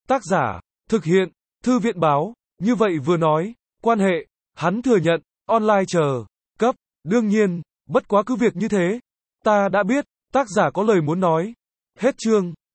Tác giả, thực hiện, Thư viện báo, như vậy vừa nói, quan hệ, hắn thừa nhận, online chờ, cấp, đương nhiên, bất quá cứ việc như thế. Ta đã biết, tác giả có lời muốn nói. Hết chương.